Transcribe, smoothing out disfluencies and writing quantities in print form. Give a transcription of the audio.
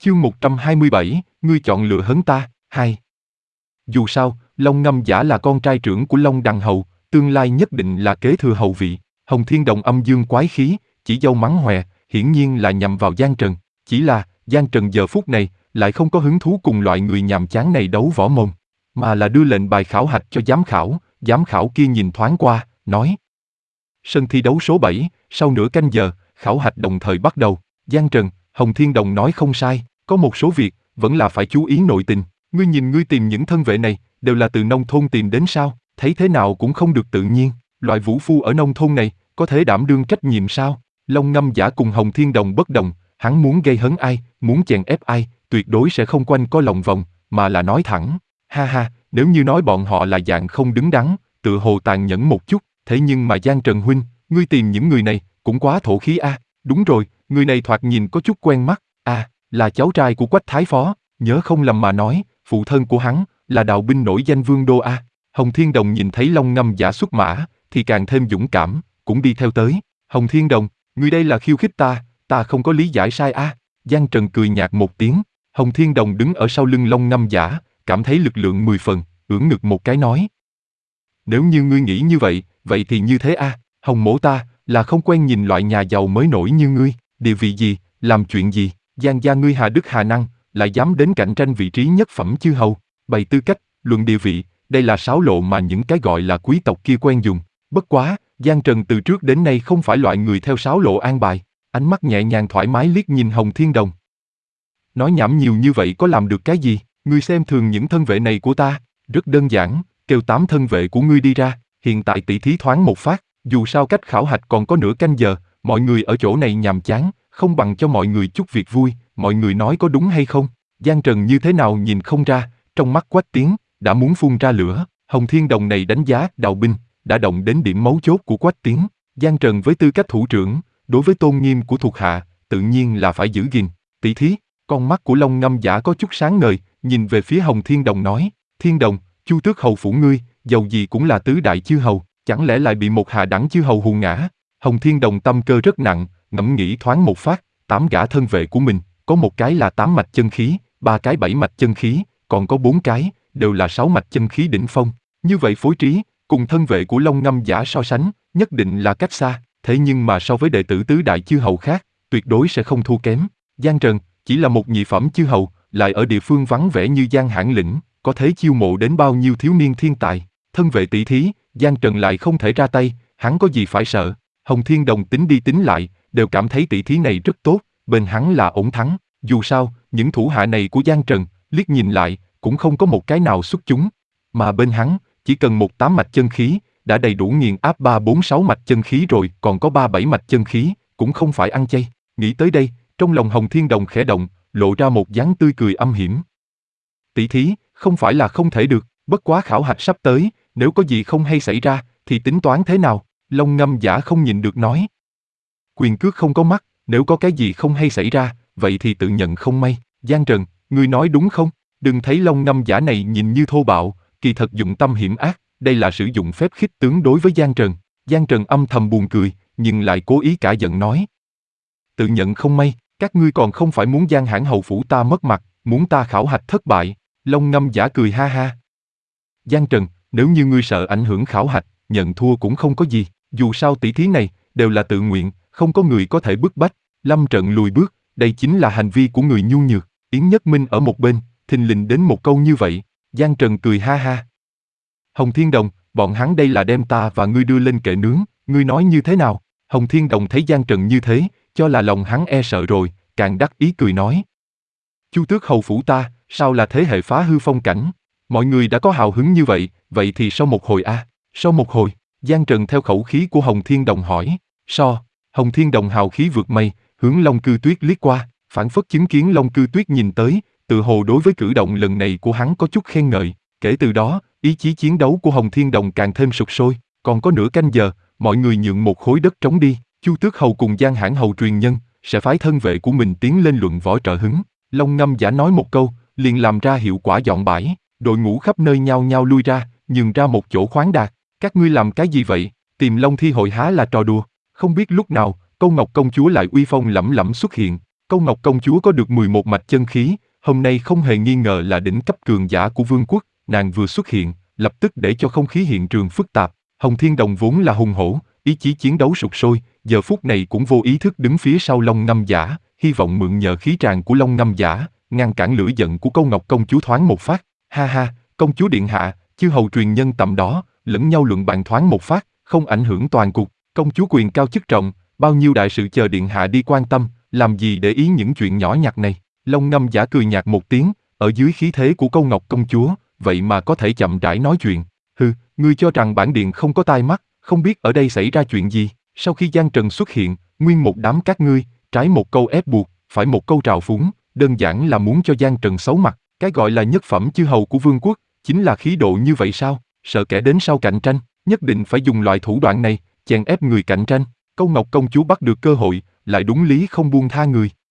Chương 127, ngươi chọn lựa hấn ta, 2. Dù sao, Long Ngâm Giả là con trai trưởng của Long Đằng Hầu, tương lai nhất định là kế thừa hầu vị. Hồng Thiên Đồng âm dương quái khí, chỉ dâu mắng hòe, hiển nhiên là nhằm vào Giang Trần. Chỉ là, Giang Trần giờ phút này, lại không có hứng thú cùng loại người nhàm chán này đấu võ mồm, mà là đưa lệnh bài khảo hạch cho giám khảo kia nhìn thoáng qua, nói. Sân thi đấu số 7, sau nửa canh giờ, khảo hạch đồng thời bắt đầu. Giang Trần, Hồng Thiên Đồng nói không sai, có một số việc, vẫn là phải chú ý nội tình. Ngươi nhìn ngươi tìm những thân vệ này, đều là từ nông thôn tìm đến sao, thấy thế nào cũng không được tự nhiên. Loại vũ phu ở nông thôn này, có thể đảm đương trách nhiệm sao? Long Ngâm Giả cùng Hồng Thiên Đồng bất đồng, hắn muốn gây hấn ai, muốn chèn ép ai, tuyệt đối sẽ không quanh co lòng vòng, mà là nói thẳng. Ha ha, nếu như nói bọn họ là dạng không đứng đắn, tựa hồ tàn nhẫn một chút, thế nhưng mà Giang Trần huynh, ngươi tìm những người này, cũng quá thổ khí a. Đúng rồi, người này thoạt nhìn có chút quen mắt, là cháu trai của Quách Thái Phó, nhớ không lầm mà nói, phụ thân của hắn, là đạo binh nổi danh Vương Đô a. Hồng Thiên Đồng nhìn thấy Long Ngâm Giả xuất mã, thì càng thêm dũng cảm, cũng đi theo tới. Hồng Thiên Đồng, ngươi đây là khiêu khích ta không có lý giải sai a. Giang Trần cười nhạt một tiếng. Hồng Thiên Đồng đứng ở sau lưng Long Ngâm Giả, cảm thấy lực lượng 10 phần, ưỡn ngực một cái nói. Nếu như ngươi nghĩ như vậy, vậy thì như thế a. Hồng mỗ ta, là không quen nhìn loại nhà giàu mới nổi như ngươi, địa vị gì, làm chuyện gì, Giang gia ngươi hà đức hà năng, lại dám đến cạnh tranh vị trí nhất phẩm chư hầu, bày tư cách, luận địa vị, đây là sáo lộ mà những cái gọi là quý tộc kia quen dùng. Bất quá, Giang Trần từ trước đến nay không phải loại người theo sáo lộ an bài, ánh mắt nhẹ nhàng thoải mái liếc nhìn Hồng Thiên Đồng. Nói nhảm nhiều như vậy có làm được cái gì, ngươi xem thường những thân vệ này của ta, rất đơn giản, kêu 8 thân vệ của ngươi đi ra, hiện tại tỷ thí thoáng một phát, dù sao cách khảo hạch còn có nửa canh giờ, mọi người ở chỗ này nhàm chán, không bằng cho mọi người chút việc vui, mọi người nói có đúng hay không? Giang Trần như thế nào nhìn không ra, trong mắt Quách Tiến, đã muốn phun ra lửa. Hồng Thiên Đồng này đánh giá đạo binh, đã động đến điểm mấu chốt của Quách Tiến. Giang Trần với tư cách thủ trưởng, đối với tôn nghiêm của thuộc hạ, tự nhiên là phải giữ gìn. Tỷ thí, con mắt của Long Ngâm Giả có chút sáng ngời, nhìn về phía Hồng Thiên Đồng nói, Thiên Đồng, Chu Tước hầu phủ ngươi, dầu gì cũng là tứ đại chư hầu, chẳng lẽ lại bị một hạ đẳng chư hầu hù ngã? Hồng Thiên Đồng tâm cơ rất nặng, ngẫm nghĩ thoáng một phát, 8 gã thân vệ của mình, có một cái là 8 mạch chân khí, 3 cái 7 mạch chân khí, còn có 4 cái, đều là 6 mạch chân khí đỉnh phong. Như vậy phối trí, cùng thân vệ của Long Ngâm Giả so sánh, nhất định là cách xa, thế nhưng mà so với đệ tử tứ đại chư hầu khác, tuyệt đối sẽ không thua kém. Giang Trần, chỉ là một nhị phẩm chư hầu, lại ở địa phương vắng vẻ như Giang Hãn Lĩnh, có thể chiêu mộ đến bao nhiêu thiếu niên thiên tài, thân vệ tỷ thí, Giang Trần lại không thể ra tay, hắn có gì phải sợ. Hồng Thiên Đồng tính đi tính lại, đều cảm thấy tỷ thí này rất tốt, bên hắn là ổn thắng, dù sao, những thủ hạ này của Giang Trần, liếc nhìn lại, cũng không có một cái nào xuất chúng, mà bên hắn, chỉ cần một 8 mạch chân khí, đã đầy đủ nghiền áp 3-4-6 mạch chân khí rồi, còn có 3-7 mạch chân khí, cũng không phải ăn chay. Nghĩ tới đây, trong lòng Hồng Thiên Đồng khẽ động, lộ ra một dáng tươi cười âm hiểm. Tỷ thí, không phải là không thể được, bất quá khảo hạch sắp tới, nếu có gì không hay xảy ra, thì tính toán thế nào? Long Ngâm Giả không nhịn được nói. Quyền cước không có mắt, nếu có cái gì không hay xảy ra, vậy thì tự nhận không may. Giang Trần, ngươi nói đúng không? Đừng thấy Long Ngâm Giả này nhìn như thô bạo, kỳ thật dụng tâm hiểm ác, đây là sử dụng phép khích tướng đối với Giang Trần. Giang Trần âm thầm buồn cười, nhưng lại cố ý cả giận nói. Tự nhận không may, các ngươi còn không phải muốn Giang Hãn hầu phủ ta mất mặt, muốn ta khảo hạch thất bại. Long Ngâm Giả cười ha ha. Giang Trần, nếu như ngươi sợ ảnh hưởng khảo hạch, nhận thua cũng không có gì, dù sao tỷ thí này, đều là tự nguyện, không có người có thể bức bách, lâm trận lùi bước, đây chính là hành vi của người nhu nhược. Yến Nhất Minh ở một bên, thình lình đến một câu như vậy, Giang Trần cười ha ha. Hồng Thiên Đồng, bọn hắn đây là đem ta và ngươi đưa lên kệ nướng, ngươi nói như thế nào? Hồng Thiên Đồng thấy Giang Trần như thế, cho là lòng hắn e sợ rồi, càng đắc ý cười nói. Chu Tước hầu phủ ta, sao là thế hệ phá hư phong cảnh? Mọi người đã có hào hứng như vậy, vậy thì sau một hồi sau một hồi, Giang Trần theo khẩu khí của Hồng Thiên Đồng hỏi, Hồng Thiên Đồng hào khí vượt mây, hướng Long Cư Tuyết liếc qua, phảng phất chứng kiến Long Cư Tuyết nhìn tới, tự hồ đối với cử động lần này của hắn có chút khen ngợi, kể từ đó, ý chí chiến đấu của Hồng Thiên Đồng càng thêm sục sôi, còn có nửa canh giờ, mọi người nhượng một khối đất trống đi, Chu Tước hầu cùng Giang Hãn hầu truyền nhân, sẽ phái thân vệ của mình tiến lên luận võ trợ hứng. Long Ngâm Giả nói một câu, liền làm ra hiệu quả dọn bãi, đội ngũ khắp nơi nhao nhao lui ra, nhường ra một chỗ khoáng đạt. Các ngươi làm cái gì vậy? Tìm Long Thi hội há là trò đùa? Không biết lúc nào, Câu Ngọc công chúa lại uy phong lẫm lẫm xuất hiện, Câu Ngọc công chúa có được 11 mạch chân khí, hôm nay không hề nghi ngờ là đỉnh cấp cường giả của vương quốc, nàng vừa xuất hiện, lập tức để cho không khí hiện trường phức tạp. Hồng Thiên Đồng vốn là hùng hổ, ý chí chiến đấu sục sôi, giờ phút này cũng vô ý thức đứng phía sau Long Ngâm Giả, hy vọng mượn nhờ khí tràng của Long Ngâm Giả, ngăn cản lửa giận của Câu Ngọc công chúa thoáng một phát. Ha ha, công chúa điện hạ, chư hầu truyền nhân tầm đó, lẫn nhau luận bàn thoáng một phát, không ảnh hưởng toàn cục. Công chúa quyền cao chức trọng, bao nhiêu đại sự chờ điện hạ đi quan tâm, làm gì để ý những chuyện nhỏ nhặt này. Long Ngâm Giả cười nhạt một tiếng, ở dưới khí thế của Câu Ngọc công chúa, vậy mà có thể chậm rãi nói chuyện. Hừ, ngươi cho rằng bản điện không có tai mắt, không biết ở đây xảy ra chuyện gì. Sau khi Giang Trần xuất hiện, nguyên một đám các ngươi, trái một câu ép buộc, phải một câu trào phúng, đơn giản là muốn cho Giang Trần xấu mặt. Cái gọi là nhất phẩm chư hầu của vương quốc, chính là khí độ như vậy sao? Sợ kẻ đến sau cạnh tranh, nhất định phải dùng loại thủ đoạn này, chèn ép người cạnh tranh. Câu Ngọc công chúa bắt được cơ hội, lại đúng lý không buông tha người.